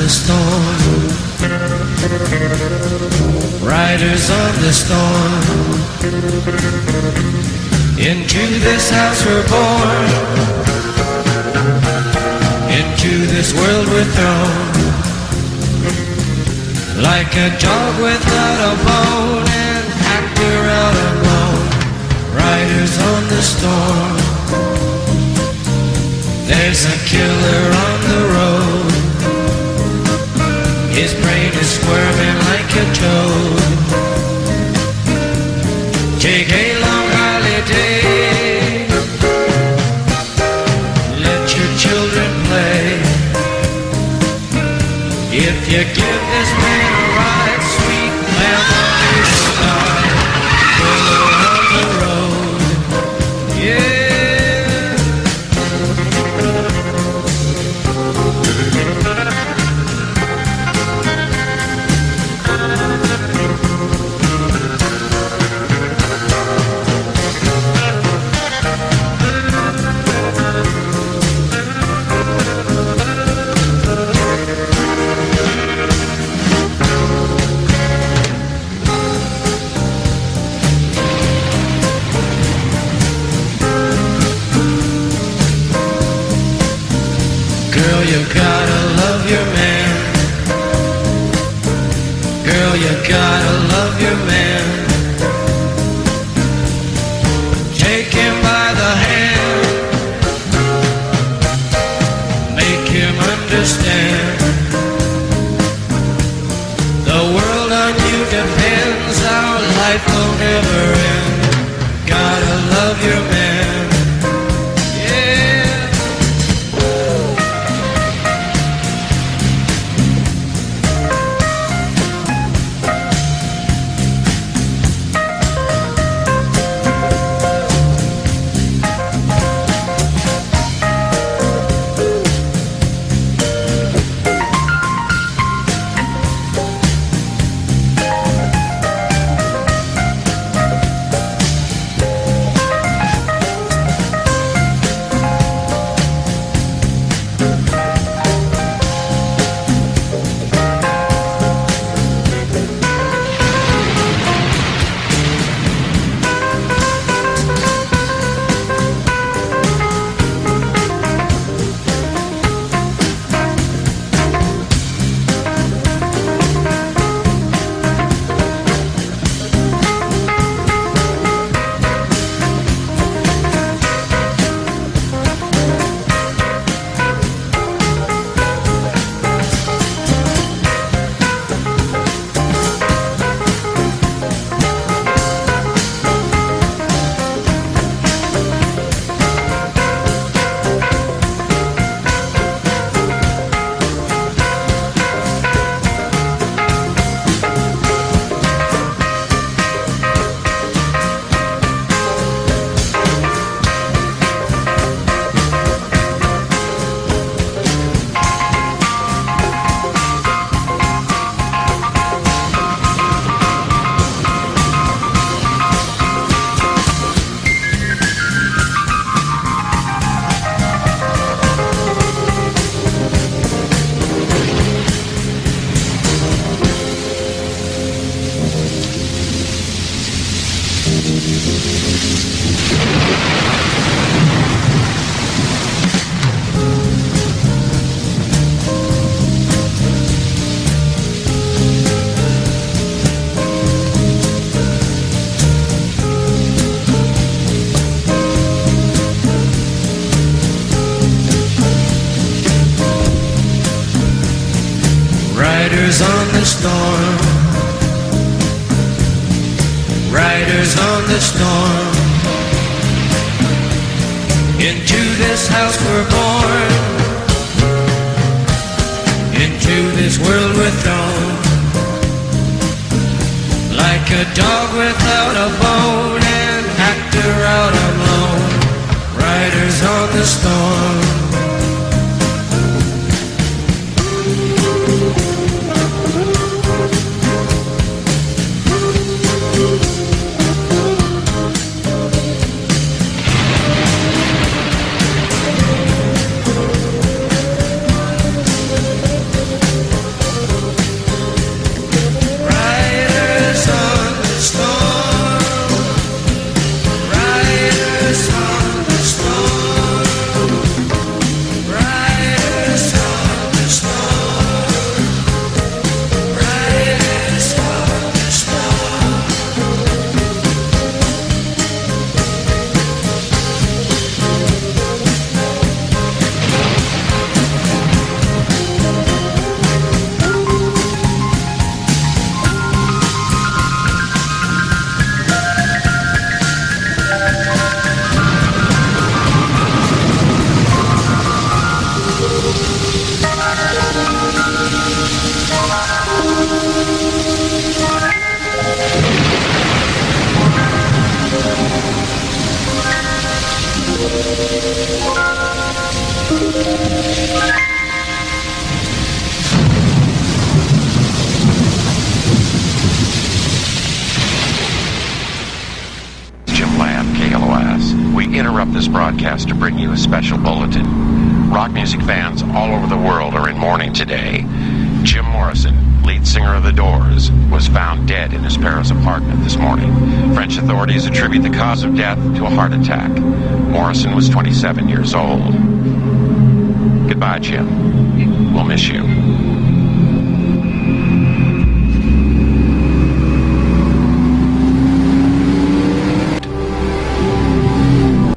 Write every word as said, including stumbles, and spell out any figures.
the storm. Riders on the storm. Into this house we're born. Into this world we're thrown. Like a dog without a bone, an actor out alone. Riders on the storm. There's a killer on the road. His brain is squirming like a toad. Take a long holiday. Let your children play. If you give this man a ride, sweet memories will die. Killer on the road. Yeah. Girl, you gotta love your man. Girl, you gotta love your man. Take him by the hand. Make him understand. The world on you depends. Our life will never end. Gotta love your man. Riders on the storm. Riders on the storm. Into this house we're born. Into this world we're thrown. Like a dog without a bone, an actor out alone. Riders on the storm. us, we interrupt this broadcast to bring you a special bulletin. Rock music fans all over the world are in mourning today. Jim Morrison, lead singer of The Doors, was found dead in his Paris apartment this morning. French authorities attribute the cause of death to a heart attack. Morrison was twenty-seven years old. Goodbye, Jim. We'll miss you.